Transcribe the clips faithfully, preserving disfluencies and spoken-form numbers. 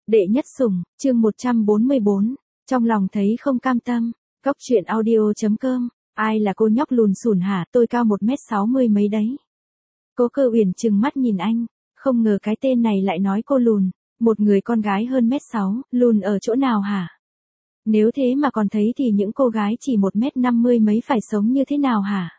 Đệ nhất sủng, chương một trăm bốn mươi bốn, trong lòng thấy không cam tâm. Cóc truyện audio chấm com, ai là cô nhóc lùn xùn hả, tôi cao một mét sáu mươi mấy đấy. Cố Cơ Uyển trừng mắt nhìn anh, không ngờ cái tên này lại nói cô lùn, một người con gái hơn mét sáu, lùn ở chỗ nào hả? Nếu thế mà còn thấy thì những cô gái chỉ một mét năm mươi mấy phải sống như thế nào hả?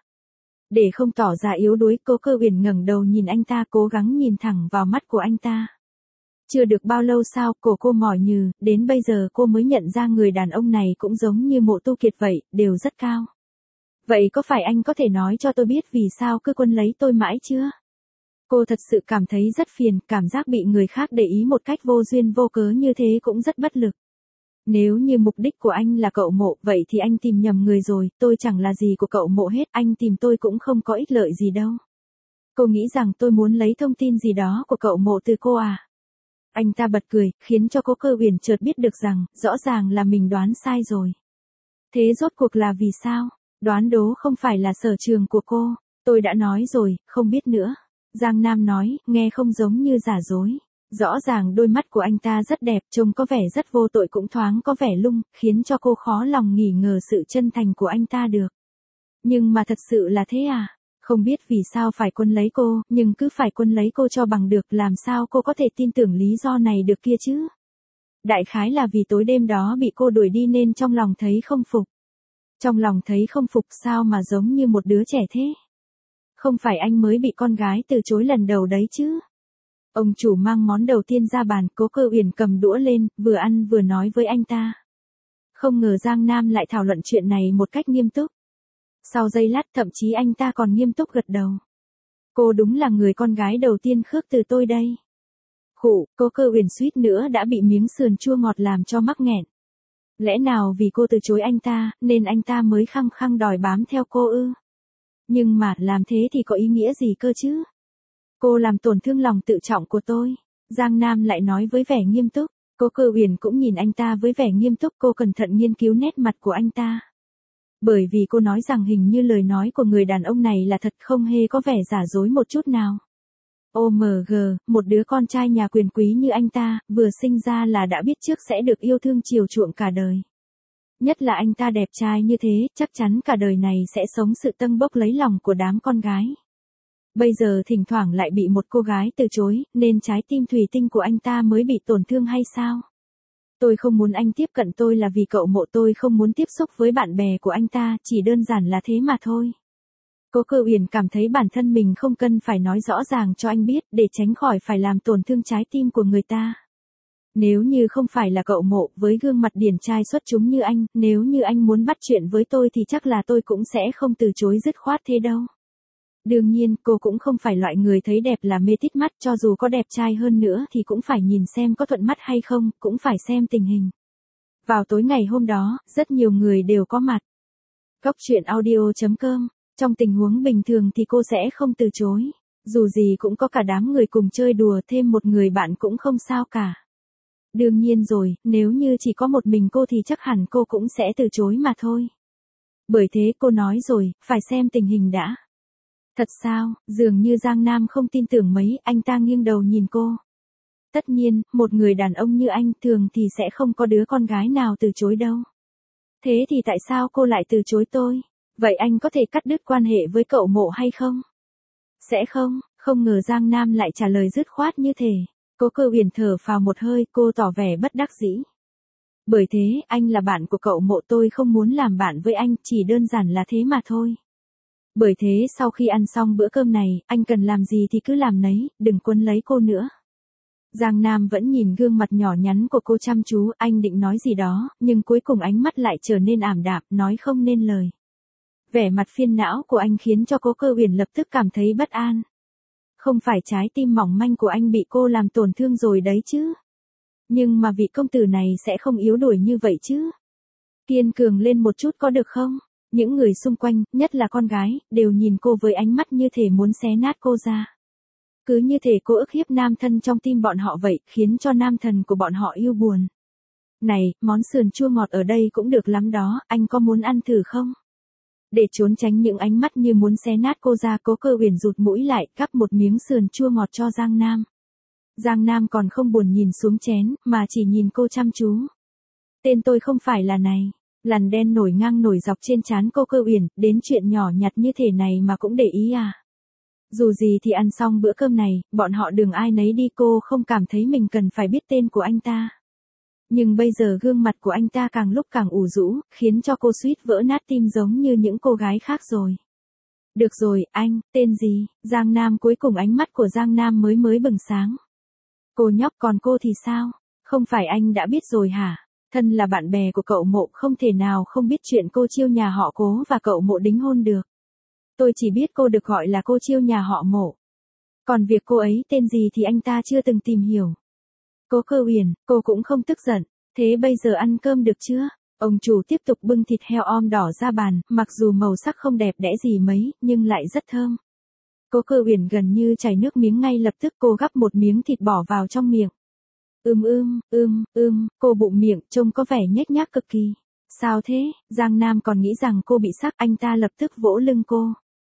Để không tỏ ra yếu đuối, Cố Cơ Uyển ngẩng đầu nhìn anh ta, cố gắng nhìn thẳng vào mắt của anh ta. Chưa được bao lâu sao, cổ cô mỏi nhừ, đến bây giờ cô mới nhận ra người đàn ông này cũng giống như Mộ Tu Kiệt vậy, đều rất cao. Vậy có phải anh có thể nói cho tôi biết vì sao cứ quân lấy tôi mãi chưa? Cô thật sự cảm thấy rất phiền, cảm giác bị người khác để ý một cách vô duyên vô cớ như thế cũng rất bất lực. Nếu như mục đích của anh là cậu Mộ, vậy thì anh tìm nhầm người rồi, tôi chẳng là gì của cậu Mộ hết, anh tìm tôi cũng không có ích lợi gì đâu. Cô nghĩ rằng tôi muốn lấy thông tin gì đó của cậu Mộ từ cô à? Anh ta bật cười, khiến cho Cố Cơ Uyển chợt biết được rằng, rõ ràng là mình đoán sai rồi. Thế rốt cuộc là vì sao? Đoán đố không phải là sở trường của cô, tôi đã nói rồi, không biết nữa. Giang Nam nói, nghe không giống như giả dối. Rõ ràng đôi mắt của anh ta rất đẹp, trông có vẻ rất vô tội cũng thoáng có vẻ lung, khiến cho cô khó lòng nghi ngờ sự chân thành của anh ta được. Nhưng mà thật sự là thế à? Không biết vì sao phải quân lấy cô, nhưng cứ phải quân lấy cô cho bằng được, làm sao cô có thể tin tưởng lý do này được kia chứ? Đại khái là vì tối đêm đó bị cô đuổi đi nên trong lòng thấy không phục. Trong lòng thấy không phục sao mà giống như một đứa trẻ thế? Không phải anh mới bị con gái từ chối lần đầu đấy chứ? Ông chủ mang món đầu tiên ra bàn, Cố Cơ Uyển cầm đũa lên, vừa ăn vừa nói với anh ta. Không ngờ Giang Nam lại thảo luận chuyện này một cách nghiêm túc. Sau giây lát thậm chí anh ta còn nghiêm túc gật đầu. Cô đúng là người con gái đầu tiên khước từ tôi đây. Khụ, Cố Cơ Uyển suýt nữa đã bị miếng sườn chua ngọt làm cho mắc nghẹn. Lẽ nào vì cô từ chối anh ta, nên anh ta mới khăng khăng đòi bám theo cô ư? Nhưng mà, làm thế thì có ý nghĩa gì cơ chứ? Cô làm tổn thương lòng tự trọng của tôi. Giang Nam lại nói với vẻ nghiêm túc. Cố Cơ Uyển cũng nhìn anh ta với vẻ nghiêm túc, cô cẩn thận nghiên cứu nét mặt của anh ta. Bởi vì cô nói rằng hình như lời nói của người đàn ông này là thật, không hề có vẻ giả dối một chút nào. ô em giê, một đứa con trai nhà quyền quý như anh ta, vừa sinh ra là đã biết trước sẽ được yêu thương chiều chuộng cả đời. Nhất là anh ta đẹp trai như thế, chắc chắn cả đời này sẽ sống sự tâng bốc lấy lòng của đám con gái. Bây giờ thỉnh thoảng lại bị một cô gái từ chối, nên trái tim thủy tinh của anh ta mới bị tổn thương hay sao? Tôi không muốn anh tiếp cận tôi là vì cậu Mộ, tôi không muốn tiếp xúc với bạn bè của anh ta, chỉ đơn giản là thế mà thôi. Cố Cơ Uyển cảm thấy bản thân mình không cần phải nói rõ ràng cho anh biết, để tránh khỏi phải làm tổn thương trái tim của người ta. Nếu như không phải là cậu Mộ, với gương mặt điển trai xuất chúng như anh, nếu như anh muốn bắt chuyện với tôi thì chắc là tôi cũng sẽ không từ chối dứt khoát thế đâu. Đương nhiên, cô cũng không phải loại người thấy đẹp là mê tít mắt, cho dù có đẹp trai hơn nữa thì cũng phải nhìn xem có thuận mắt hay không, cũng phải xem tình hình. Vào tối ngày hôm đó, rất nhiều người đều có mặt. Cóc truyện audio chấm com, trong tình huống bình thường thì cô sẽ không từ chối. Dù gì cũng có cả đám người cùng chơi đùa, thêm một người bạn cũng không sao cả. Đương nhiên rồi, nếu như chỉ có một mình cô thì chắc hẳn cô cũng sẽ từ chối mà thôi. Bởi thế cô nói rồi, phải xem tình hình đã. Thật sao? Dường như Giang Nam không tin tưởng mấy, anh ta nghiêng đầu nhìn cô. Tất nhiên, một người đàn ông như anh thường thì sẽ không có đứa con gái nào từ chối đâu. Thế thì tại sao cô lại từ chối tôi? Vậy anh có thể cắt đứt quan hệ với cậu Mộ hay không? Sẽ không, không ngờ Giang Nam lại trả lời dứt khoát như thế. Cố Cơ Uyển thở phào một hơi, cô tỏ vẻ bất đắc dĩ. Bởi thế, anh là bạn của cậu Mộ, tôi không muốn làm bạn với anh, chỉ đơn giản là thế mà thôi. Bởi thế sau khi ăn xong bữa cơm này, anh cần làm gì thì cứ làm nấy, đừng quấn lấy cô nữa. Giang Nam vẫn nhìn gương mặt nhỏ nhắn của cô chăm chú, anh định nói gì đó, nhưng cuối cùng ánh mắt lại trở nên ảm đạm, nói không nên lời. Vẻ mặt phiền não của anh khiến cho Cố Cơ Uyển lập tức cảm thấy bất an. Không phải trái tim mỏng manh của anh bị cô làm tổn thương rồi đấy chứ. Nhưng mà vị công tử này sẽ không yếu đuối như vậy chứ. Kiên cường lên một chút có được không? Những người xung quanh, nhất là con gái, đều nhìn cô với ánh mắt như thể muốn xé nát cô ra. Cứ như thể cô ức hiếp nam thân trong tim bọn họ vậy, khiến cho nam thần của bọn họ yêu buồn. Này, món sườn chua ngọt ở đây cũng được lắm đó, anh có muốn ăn thử không? Để trốn tránh những ánh mắt như muốn xé nát cô ra, Cố Cơ Uyển rụt mũi lại, cắp một miếng sườn chua ngọt cho Giang Nam. Giang Nam còn không buồn nhìn xuống chén, mà chỉ nhìn cô chăm chú. Tên tôi không phải là này. Lằn đen nổi ngang nổi dọc trên trán cô Cơ Uyển, đến chuyện nhỏ nhặt như thế này mà cũng để ý à. Dù gì thì ăn xong bữa cơm này, bọn họ đường ai nấy đi, cô không cảm thấy mình cần phải biết tên của anh ta. Nhưng bây giờ gương mặt của anh ta càng lúc càng ủ rũ, khiến cho cô suýt vỡ nát tim giống như những cô gái khác rồi. Được rồi, anh, tên gì? Giang Nam, cuối cùng ánh mắt của Giang Nam mới mới bừng sáng. Cô nhóc, còn cô thì sao? Không phải anh đã biết rồi hả? Thân là bạn bè của cậu Mộ, không thể nào không biết chuyện cô Chiêu nhà họ Cố và cậu Mộ đính hôn được. Tôi chỉ biết cô được gọi là cô Chiêu nhà họ Mộ. Còn việc cô ấy tên gì thì anh ta chưa từng tìm hiểu. Cố Cơ Uyển, cô cũng không tức giận. Thế bây giờ ăn cơm được chưa? Ông chủ tiếp tục bưng thịt heo om đỏ ra bàn, mặc dù màu sắc không đẹp đẽ gì mấy, nhưng lại rất thơm. Cố Cơ Uyển gần như chảy nước miếng, ngay lập tức cô gắp một miếng thịt bỏ vào trong miệng. Ưm ưm, ưm, ưm, cô bụng miệng, trông có vẻ nhếch nhác cực kỳ. Sao thế? Giang Nam còn nghĩ rằng cô bị sặc, anh ta lập tức vỗ lưng cô.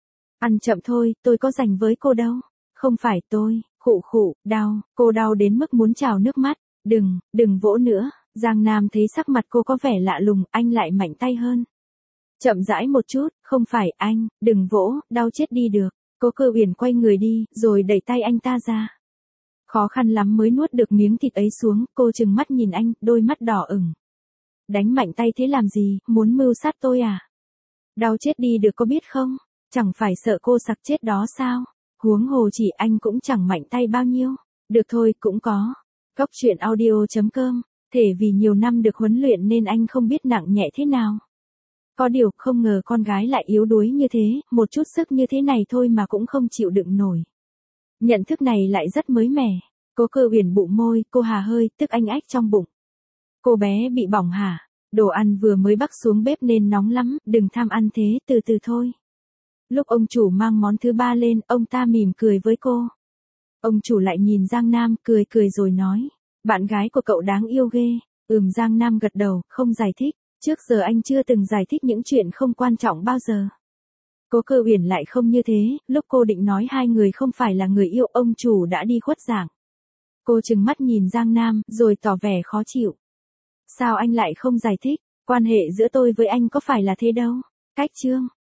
Ăn chậm thôi, tôi có rảnh với cô đâu. Không phải tôi, khụ khụ, đau, cô đau đến mức muốn trào nước mắt. Đừng, đừng vỗ nữa. Giang Nam thấy sắc mặt cô có vẻ lạ lùng, anh lại mạnh tay hơn. Chậm rãi một chút, không phải anh, đừng vỗ, đau chết đi được. Cố Cơ Uyển quay người đi, rồi đẩy tay anh ta ra. Khó khăn lắm mới nuốt được miếng thịt ấy xuống, cô trừng mắt nhìn anh, đôi mắt đỏ ửng. Đánh mạnh tay thế làm gì, muốn mưu sát tôi à? Đau chết đi được có biết không? Chẳng phải sợ cô sặc chết đó sao? Huống hồ chỉ anh cũng chẳng mạnh tay bao nhiêu. Được thôi, cũng có. Góc truyện audio chấm com. Thể vì nhiều năm được huấn luyện nên anh không biết nặng nhẹ thế nào. Có điều, không ngờ con gái lại yếu đuối như thế, một chút sức như thế này thôi mà cũng không chịu đựng nổi. Nhận thức này lại rất mới mẻ. Cố Cơ Uyển bụng môi, cô hà hơi, tức anh ách trong bụng. Cô bé bị bỏng hả? Đồ ăn vừa mới bắc xuống bếp nên nóng lắm, đừng tham ăn thế, từ từ thôi. Lúc ông chủ mang món thứ ba lên, ông ta mỉm cười với cô. Ông chủ lại nhìn Giang Nam, cười cười rồi nói. Bạn gái của cậu đáng yêu ghê. Ừm, Giang Nam gật đầu, không giải thích. Trước giờ anh chưa từng giải thích những chuyện không quan trọng bao giờ. Cố Cơ Uyển lại không như thế, lúc cô định nói hai người không phải là người yêu, ông chủ đã đi khuất giảng. Cô trừng mắt nhìn Giang Nam, rồi tỏ vẻ khó chịu. Sao anh lại không giải thích? Quan hệ giữa tôi với anh có phải là thế đâu. Cách chương.